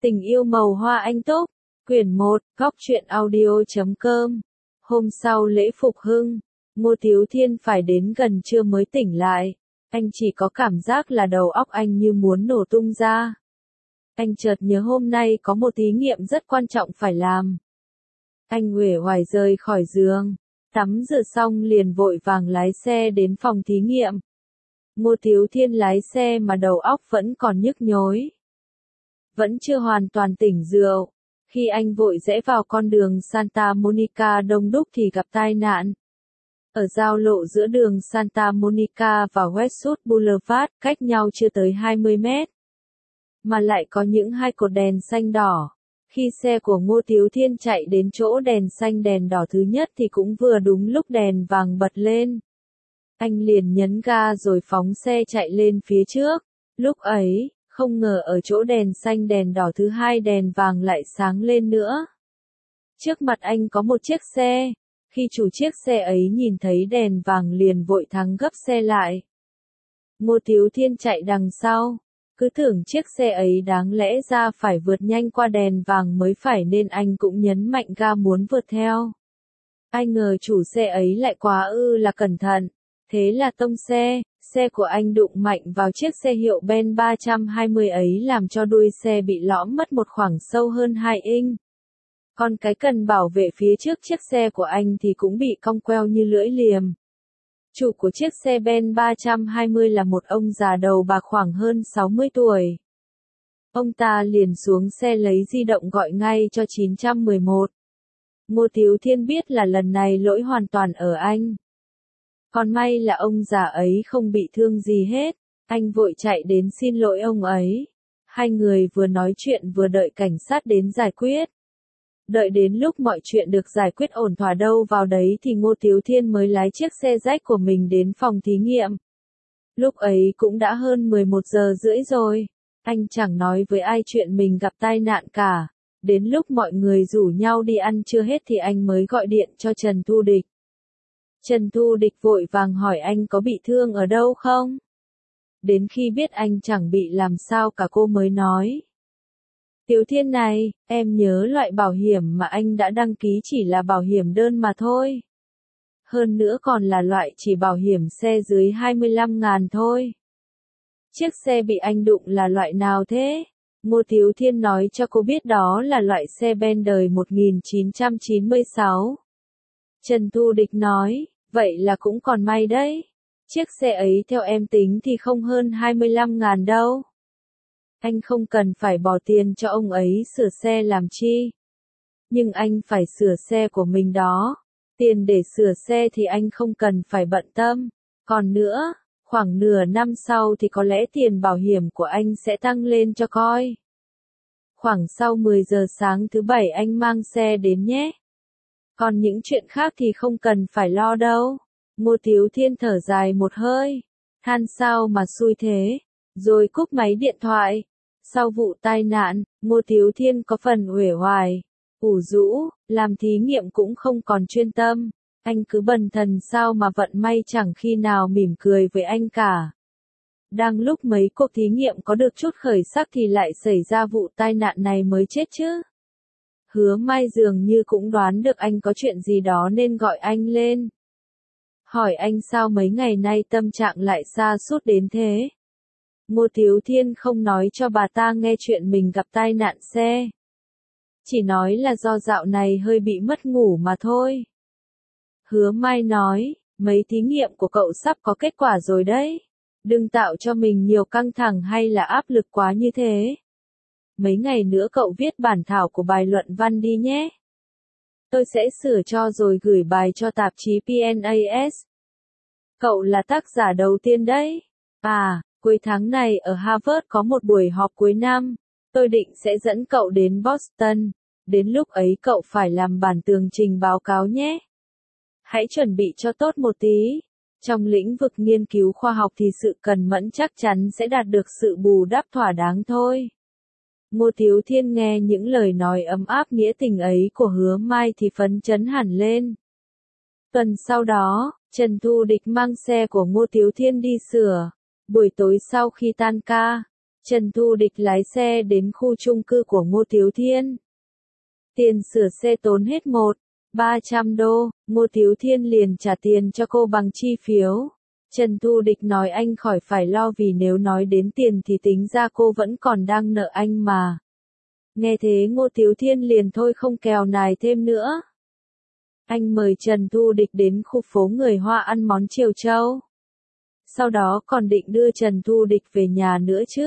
Tình yêu màu hoa anh túc, quyển 1, góc truyện audio.com. Hôm sau lễ phục hưng, Ngô Tiếu Thiên phải đến gần trưa mới tỉnh lại. Anh chỉ có cảm giác là đầu óc anh như muốn nổ tung ra. Anh chợt nhớ hôm nay có một thí nghiệm rất quan trọng phải làm. Anh uể oải rời khỏi giường, tắm rửa xong liền vội vàng lái xe đến phòng thí nghiệm. Ngô Tiếu Thiên lái xe mà đầu óc vẫn còn nhức nhối. Vẫn chưa hoàn toàn tỉnh rượu. Khi anh vội rẽ vào con đường Santa Monica đông đúc thì gặp tai nạn. Ở giao lộ giữa đường Santa Monica và Westwood Boulevard, cách nhau chưa tới 20 mét. Mà lại có những hai cột đèn xanh đỏ. Khi xe của Ngô Tiếu Thiên chạy đến chỗ đèn xanh đèn đỏ thứ nhất thì cũng vừa đúng lúc đèn vàng bật lên. Anh liền nhấn ga rồi phóng xe chạy lên phía trước. Lúc ấy, không ngờ ở chỗ đèn xanh đèn đỏ thứ hai đèn vàng lại sáng lên nữa. Trước mặt anh có một chiếc xe. Khi chủ chiếc xe ấy nhìn thấy đèn vàng liền vội thắng gấp xe lại. Ngô Tiếu Thiên chạy đằng sau. Cứ tưởng chiếc xe ấy đáng lẽ ra phải vượt nhanh qua đèn vàng mới phải nên anh cũng nhấn mạnh ga muốn vượt theo. Ai ngờ chủ xe ấy lại quá là cẩn thận. Thế là tông xe của anh đụng mạnh vào chiếc xe hiệu Ben 320 ấy làm cho đuôi xe bị lõm mất một khoảng sâu hơn 2 inch. Còn cái cần bảo vệ phía trước chiếc xe của anh thì cũng bị cong queo như lưỡi liềm. Chủ của chiếc xe Ben 320 là một ông già đầu bạc khoảng hơn 60 tuổi. Ông ta liền xuống xe lấy di động gọi ngay cho 911. Ngô Tiếu Thiên biết là lần này lỗi hoàn toàn ở anh. Còn may là ông già ấy không bị thương gì hết, anh vội chạy đến xin lỗi ông ấy. Hai người vừa nói chuyện vừa đợi cảnh sát đến giải quyết. Đợi đến lúc mọi chuyện được giải quyết ổn thỏa đâu vào đấy thì Ngô Tiếu Thiên mới lái chiếc xe rách của mình đến phòng thí nghiệm. Lúc ấy cũng đã hơn 11 giờ rưỡi rồi, anh chẳng nói với ai chuyện mình gặp tai nạn cả. Đến lúc mọi người rủ nhau đi ăn trưa hết thì anh mới gọi điện cho Trần Thu Địch. Trần Thu Địch vội vàng hỏi anh có bị thương ở đâu không? Đến khi biết anh chẳng bị làm sao cả cô mới nói. Tiếu Thiên này, em nhớ loại bảo hiểm mà anh đã đăng ký chỉ là bảo hiểm đơn mà thôi. Hơn nữa còn là loại chỉ bảo hiểm xe dưới 25.000 thôi. Chiếc xe bị anh đụng là loại nào thế? Ngô Tiếu Thiên nói cho cô biết đó là loại xe Ben đời 1996. Trần Thu Địch nói, vậy là cũng còn may đấy. Chiếc xe ấy theo em tính thì không hơn 25.000 đâu. Anh không cần phải bỏ tiền cho ông ấy sửa xe làm chi. Nhưng anh phải sửa xe của mình đó. Tiền để sửa xe thì anh không cần phải bận tâm. Còn nữa, khoảng nửa năm sau thì có lẽ tiền bảo hiểm của anh sẽ tăng lên cho coi. Khoảng sau 10 giờ sáng thứ Bảy anh mang xe đến nhé. Còn những chuyện khác thì không cần phải lo đâu. Ngô Tiếu Thiên thở dài một hơi. Than sao mà xui thế. Rồi cúp máy điện thoại. Sau vụ tai nạn, Ngô Tiếu Thiên có phần uể oải, ủ rũ, làm thí nghiệm cũng không còn chuyên tâm. Anh cứ bần thần sao mà vận may chẳng khi nào mỉm cười với anh cả. Đang lúc mấy cuộc thí nghiệm có được chút khởi sắc thì lại xảy ra vụ tai nạn này mới chết chứ. Hứa Mai dường như cũng đoán được anh có chuyện gì đó nên gọi anh lên. Hỏi anh sao mấy ngày nay tâm trạng lại sa sút đến thế. Ngô Tiếu Thiên không nói cho bà ta nghe chuyện mình gặp tai nạn xe. Chỉ nói là do dạo này hơi bị mất ngủ mà thôi. Hứa Mai nói, mấy thí nghiệm của cậu sắp có kết quả rồi đấy. Đừng tạo cho mình nhiều căng thẳng hay là áp lực quá như thế. Mấy ngày nữa cậu viết bản thảo của bài luận văn đi nhé. Tôi sẽ sửa cho rồi gửi bài cho tạp chí PNAS. Cậu là tác giả đầu tiên đấy. Cuối tháng này ở Harvard có một buổi họp cuối năm. Tôi định sẽ dẫn cậu đến Boston. Đến lúc ấy cậu phải làm bản tường trình báo cáo nhé. Hãy chuẩn bị cho tốt một tí. Trong lĩnh vực nghiên cứu khoa học thì sự cần mẫn chắc chắn sẽ đạt được sự bù đắp thỏa đáng thôi. Ngô Tiếu Thiên nghe những lời nói ấm áp nghĩa tình ấy của Hứa Mai thì phấn chấn hẳn lên. Tuần sau đó, Trần Thu Địch mang xe của Ngô Tiếu Thiên đi sửa. Buổi tối sau khi tan ca, Trần Thu Địch lái xe đến khu chung cư của Ngô Tiếu Thiên. Tiền sửa xe tốn hết 300 đô, Ngô Tiếu Thiên liền trả tiền cho cô bằng chi phiếu. Trần Thu Địch nói anh khỏi phải lo vì nếu nói đến tiền thì tính ra cô vẫn còn đang nợ anh mà. Nghe thế Ngô Tiếu Thiên liền thôi không kèo nài thêm nữa. Anh mời Trần Thu Địch đến khu phố người Hoa ăn món chiều châu. Sau đó còn định đưa Trần Thu Địch về nhà nữa chứ.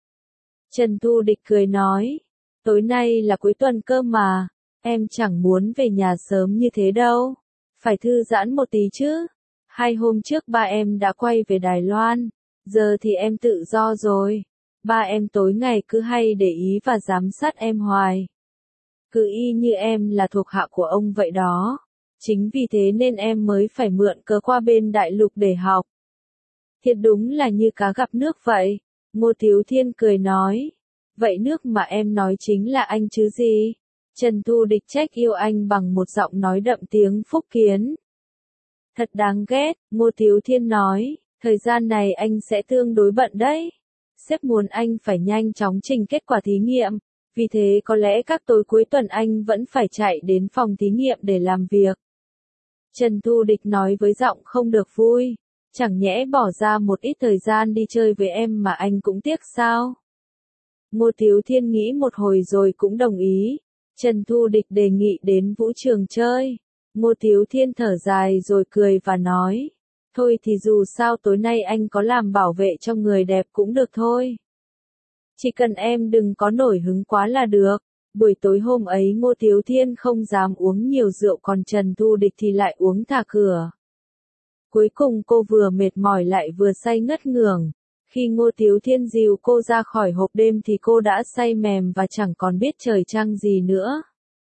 Trần Thu Địch cười nói, tối nay là cuối tuần cơ mà, em chẳng muốn về nhà sớm như thế đâu, phải thư giãn một tí chứ. 2 hôm trước ba em đã quay về Đài Loan, giờ thì em tự do rồi. Ba em tối ngày cứ hay để ý và giám sát em hoài. Cứ y như em là thuộc hạ của ông vậy đó. Chính vì thế nên em mới phải mượn cớ qua bên đại lục để học. Thiệt đúng là như cá gặp nước vậy. Ngô Tiếu Thiên cười nói. Vậy nước mà em nói chính là anh chứ gì? Trần Thu Địch trách yêu anh bằng một giọng nói đậm tiếng Phúc Kiến. Thật đáng ghét, Ngô Tiếu Thiên nói. Thời gian này anh sẽ tương đối bận đấy. Sếp muốn anh phải nhanh chóng trình kết quả thí nghiệm. Vì thế có lẽ các tối cuối tuần anh vẫn phải chạy đến phòng thí nghiệm để làm việc. Trần Thu Địch nói với giọng không được vui. Chẳng nhẽ bỏ ra một ít thời gian đi chơi với em mà anh cũng tiếc sao? Ngô Tiếu Thiên nghĩ một hồi rồi cũng đồng ý. Trần Thu Địch đề nghị đến vũ trường chơi. Ngô Tiếu Thiên thở dài rồi cười và nói. Thôi thì dù sao tối nay anh có làm bảo vệ cho người đẹp cũng được thôi. Chỉ cần em đừng có nổi hứng quá là được. Buổi tối hôm ấy Ngô Tiếu Thiên không dám uống nhiều rượu còn Trần Thu Địch thì lại uống thả cửa. Cuối cùng cô vừa mệt mỏi lại vừa say ngất ngưởng. Khi Ngô Tiếu Thiên dìu cô ra khỏi hộp đêm thì cô đã say mềm và chẳng còn biết trời trăng gì nữa.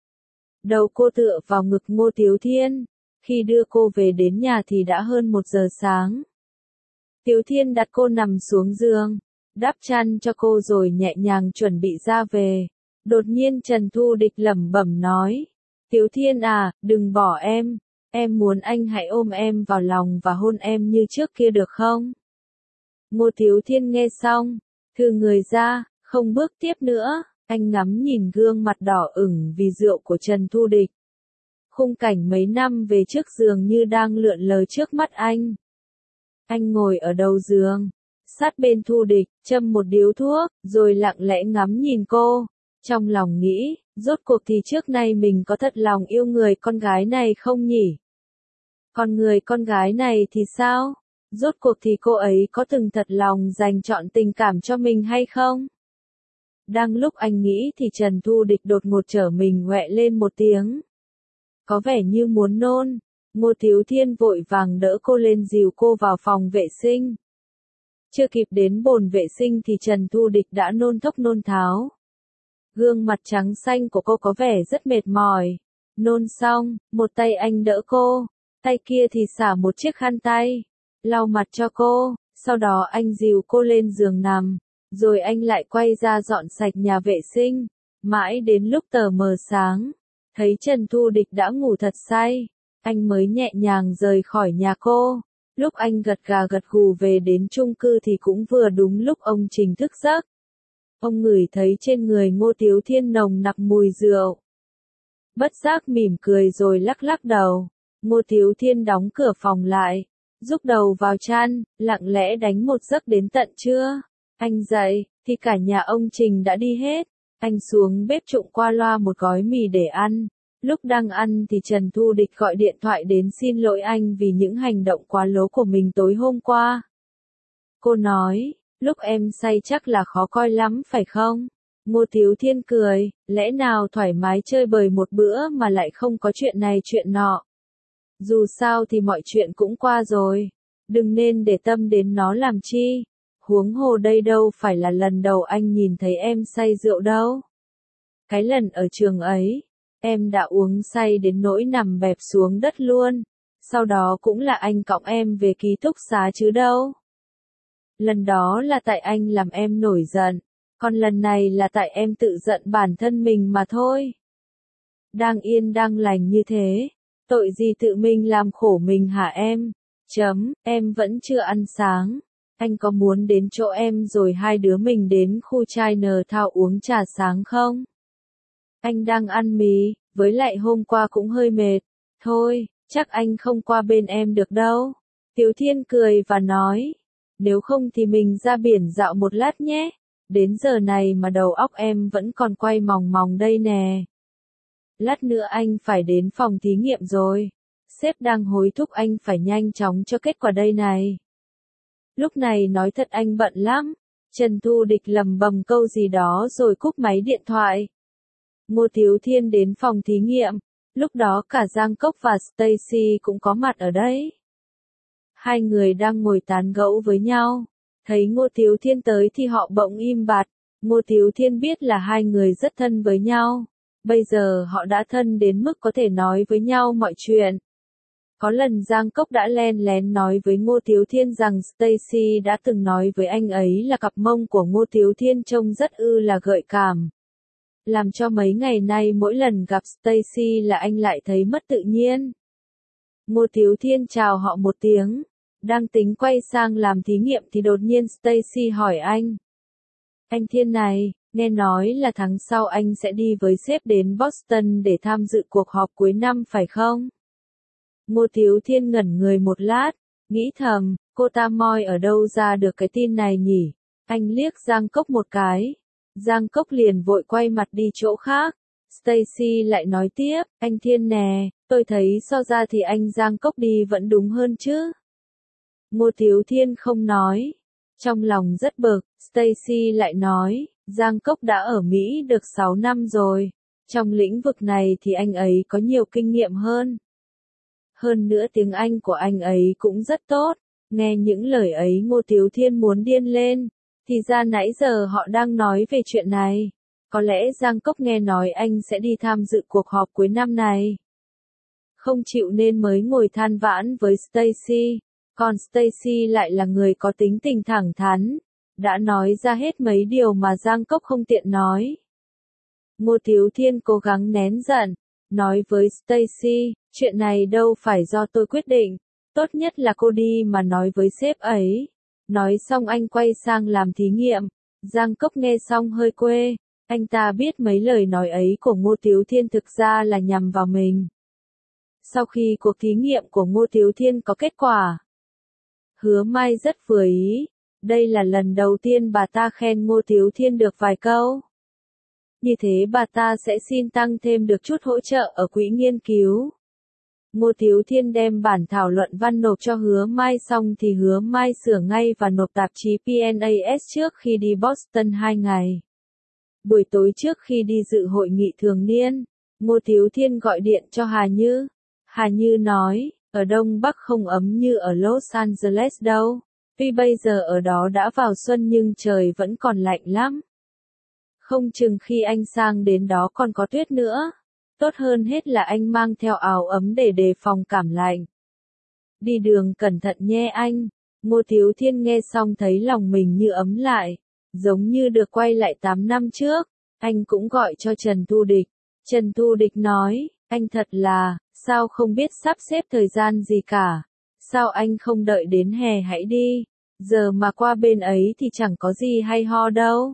Đầu cô tựa vào ngực Ngô Tiếu Thiên. Khi đưa cô về đến nhà thì đã hơn 1 giờ sáng. Tiếu Thiên đặt cô nằm xuống giường, đắp chăn cho cô rồi nhẹ nhàng chuẩn bị ra về. Đột nhiên Trần Thu Địch lẩm bẩm nói. Tiếu Thiên à, đừng bỏ em muốn anh hãy ôm em vào lòng và hôn em như trước kia được không? Ngô Tiếu Thiên nghe xong, thừ người ra, không bước tiếp nữa, anh ngắm nhìn gương mặt đỏ ửng vì rượu của Trần Thu Địch. Khung cảnh mấy năm về trước giường như đang lượn lờ trước mắt anh. Anh ngồi ở đầu giường, sát bên Thu Địch, châm một điếu thuốc, rồi lặng lẽ ngắm nhìn cô. Trong lòng nghĩ, rốt cuộc thì trước nay mình có thật lòng yêu người con gái này không nhỉ? Còn người con gái này thì sao? Rốt cuộc thì cô ấy có từng thật lòng dành trọn tình cảm cho mình hay không? Đang lúc anh nghĩ thì Trần Thu Địch đột ngột trở mình ngoẹ lên một tiếng. Có vẻ như muốn nôn. Ngô Tiếu Thiên vội vàng đỡ cô lên dìu cô vào phòng vệ sinh. Chưa kịp đến bồn vệ sinh thì Trần Thu Địch đã nôn thốc nôn tháo. Gương mặt trắng xanh của cô có vẻ rất mệt mỏi. Nôn xong, một tay anh đỡ cô, tay kia thì xả một chiếc khăn tay, lau mặt cho cô, sau đó anh dìu cô lên giường nằm, rồi anh lại quay ra dọn sạch nhà vệ sinh. Mãi đến lúc tờ mờ sáng, thấy Trần Thu Địch đã ngủ thật say, anh mới nhẹ nhàng rời khỏi nhà cô. Lúc anh gật gà gật gù về đến chung cư thì cũng vừa đúng lúc ông Trình thức giấc. Ông ngửi thấy trên người Ngô Tiếu Thiên nồng nặc mùi rượu. Bất giác mỉm cười rồi lắc lắc đầu. Ngô Tiếu Thiên đóng cửa phòng lại, rúc đầu vào chăn, lặng lẽ đánh một giấc đến tận trưa. Anh dậy, thì cả nhà ông Trình đã đi hết. Anh xuống bếp trụng qua loa một gói mì để ăn. Lúc đang ăn thì Trần Thu Địch gọi điện thoại đến xin lỗi anh vì những hành động quá lố của mình tối hôm qua. Cô nói, lúc em say chắc là khó coi lắm phải không? Ngô Tiếu Thiên cười, lẽ nào thoải mái chơi bời một bữa mà lại không có chuyện này chuyện nọ. Dù sao thì mọi chuyện cũng qua rồi, đừng nên để tâm đến nó làm chi. Huống hồ đây đâu phải là lần đầu anh nhìn thấy em say rượu đâu. Cái lần ở trường ấy, em đã uống say đến nỗi nằm bẹp xuống đất luôn. Sau đó cũng là anh cõng em về ký túc xá chứ đâu. Lần đó là tại anh làm em nổi giận, còn lần này là tại em tự giận bản thân mình mà thôi. Đang yên đang lành như thế, tội gì tự mình làm khổ mình hả em? Em vẫn chưa ăn sáng. Anh có muốn đến chỗ em rồi hai đứa mình đến khu Chinatown uống trà sáng không? Anh đang ăn mì, với lại hôm qua cũng hơi mệt. Thôi, chắc anh không qua bên em được đâu. Tiếu Thiên cười và nói, nếu không thì mình ra biển dạo một lát nhé. Đến giờ này mà đầu óc em vẫn còn quay mòng mòng đây nè. Lát nữa anh phải đến phòng thí nghiệm rồi. Sếp đang hối thúc anh phải nhanh chóng cho kết quả đây này. Lúc này nói thật anh bận lắm. Trần Thu Địch lầm bầm câu gì đó rồi cúp máy điện thoại. Ngô Tiếu Thiên đến phòng thí nghiệm. Lúc đó cả Giang Cốc và Stacy cũng có mặt ở đấy. Hai người đang ngồi tán gẫu với nhau. Thấy Ngô Tiếu Thiên tới thì họ bỗng im bặt. Ngô Tiếu Thiên biết là hai người rất thân với nhau. Bây giờ họ đã thân đến mức có thể nói với nhau mọi chuyện. Có lần Giang Cốc đã len lén nói với Ngô Tiếu Thiên rằng Stacy đã từng nói với anh ấy là cặp mông của Ngô Tiếu Thiên trông rất là gợi cảm. Làm cho mấy ngày nay mỗi lần gặp Stacy là anh lại thấy mất tự nhiên. Ngô Tiếu Thiên chào họ một tiếng. Đang tính quay sang làm thí nghiệm thì đột nhiên Stacy hỏi anh. Anh Thiên này, nghe nói là tháng sau anh sẽ đi với sếp đến Boston để tham dự cuộc họp cuối năm phải không? Ngô Tiếu Thiên ngẩn người một lát, nghĩ thầm, cô ta moi ở đâu ra được cái tin này nhỉ? Anh liếc Giang Cốc một cái. Giang Cốc liền vội quay mặt đi chỗ khác. Stacy lại nói tiếp, anh Thiên nè, tôi thấy so ra thì anh Giang Cốc đi vẫn đúng hơn chứ. Ngô Tiếu Thiên không nói. Trong lòng rất bực, Stacy lại nói, Giang Cốc đã ở Mỹ được 6 năm rồi. Trong lĩnh vực này thì anh ấy có nhiều kinh nghiệm hơn. Hơn nữa tiếng Anh của anh ấy cũng rất tốt. Nghe những lời ấy Ngô Tiếu Thiên muốn điên lên. Thì ra nãy giờ họ đang nói về chuyện này. Có lẽ Giang Cốc nghe nói anh sẽ đi tham dự cuộc họp cuối năm này. Không chịu nên mới ngồi than vãn với Stacy. Còn Stacy lại là người có tính tình thẳng thắn. Đã nói ra hết mấy điều mà Giang Cốc không tiện nói. Ngô Tiếu Thiên cố gắng nén giận. Nói với Stacy, chuyện này đâu phải do tôi quyết định. Tốt nhất là cô đi mà nói với sếp ấy. Nói xong anh quay sang làm thí nghiệm. Giang Cốc nghe xong hơi quê. Anh ta biết mấy lời nói ấy của Ngô Tiếu Thiên thực ra là nhằm vào mình. Sau khi cuộc thí nghiệm của Ngô Tiếu Thiên có kết quả, Hứa Mai rất vừa ý. Đây là lần đầu tiên bà ta khen Ngô Tiếu Thiên được vài câu. Như thế bà ta sẽ xin tăng thêm được chút hỗ trợ ở quỹ nghiên cứu. Ngô Tiếu Thiên đem bản thảo luận văn nộp cho Hứa Mai xong thì Hứa Mai sửa ngay và nộp tạp chí PNAS trước khi đi Boston 2 ngày. Buổi tối trước khi đi dự hội nghị thường niên, Ngô Tiếu Thiên gọi điện cho Hà Như. Hà Như nói, ở Đông Bắc không ấm như ở Los Angeles đâu. Tuy bây giờ ở đó đã vào xuân nhưng trời vẫn còn lạnh lắm. Không chừng khi anh sang đến đó còn có tuyết nữa. Tốt hơn hết là anh mang theo áo ấm để đề phòng cảm lạnh. Đi đường cẩn thận nhé anh. Ngô Tiếu Thiên nghe xong thấy lòng mình như ấm lại. Giống như được quay lại 8 năm trước. Anh cũng gọi cho Trần Thu Địch. Trần Thu Địch nói, anh thật là, sao không biết sắp xếp thời gian gì cả. Sao anh không đợi đến hè hãy đi. Giờ mà qua bên ấy thì chẳng có gì hay ho đâu.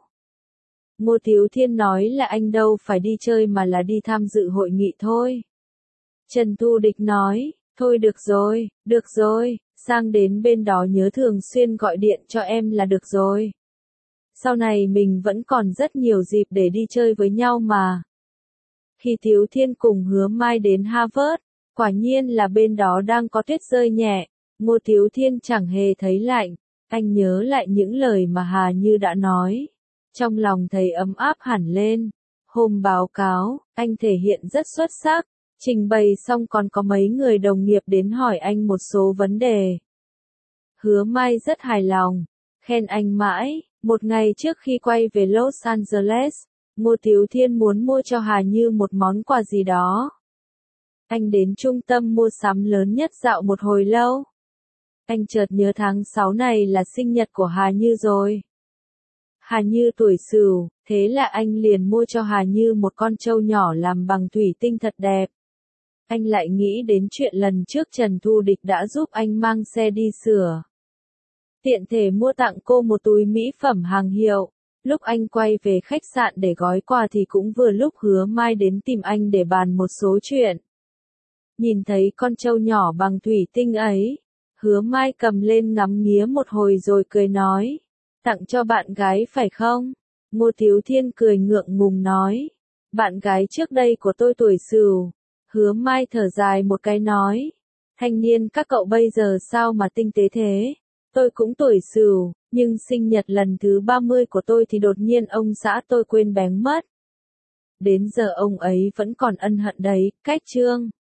Ngô Tiếu Thiên nói là anh đâu phải đi chơi mà là đi tham dự hội nghị thôi. Trần Thu Địch nói, thôi được rồi, sang đến bên đó nhớ thường xuyên gọi điện cho em là được rồi. Sau này mình vẫn còn rất nhiều dịp để đi chơi với nhau mà. Khi Tiếu Thiên cùng Hứa Mai đến Harvard, quả nhiên là bên đó đang có tuyết rơi nhẹ. Ngô Tiếu Thiên chẳng hề thấy lạnh. Anh nhớ lại những lời mà Hà Như đã nói. Trong lòng thấy ấm áp hẳn lên. Hôm báo cáo, anh thể hiện rất xuất sắc. Trình bày xong còn có mấy người đồng nghiệp đến hỏi anh một số vấn đề. Hứa Mai rất hài lòng. Khen anh mãi. Một ngày trước khi quay về Los Angeles, Ngô Tiếu Thiên muốn mua cho Hà Như một món quà gì đó. Anh đến trung tâm mua sắm lớn nhất dạo một hồi lâu. Anh chợt nhớ tháng 6 này là sinh nhật của Hà Như rồi. Hà Như tuổi Sửu, thế là anh liền mua cho Hà Như một con trâu nhỏ làm bằng thủy tinh thật đẹp. Anh lại nghĩ đến chuyện lần trước Trần Thu Địch đã giúp anh mang xe đi sửa. tiện thể mua tặng cô một túi mỹ phẩm hàng hiệu. Lúc anh quay về khách sạn để gói quà thì cũng vừa lúc Hứa Mai đến tìm anh để bàn một số chuyện. Nhìn thấy con trâu nhỏ bằng thủy tinh ấy, Hứa Mai cầm lên ngắm nghía một hồi rồi cười nói, tặng cho bạn gái phải không? Ngô Thiếu Thiên cười ngượng ngùng nói, bạn gái trước đây của tôi tuổi Sửu. Hứa Mai thở dài một cái nói, thanh niên các cậu bây giờ sao mà tinh tế thế? Tôi cũng tuổi Sửu, nhưng sinh nhật lần thứ 30 của tôi thì đột nhiên ông xã tôi quên bén mất. Đến giờ ông ấy vẫn còn ân hận đấy, cách chương.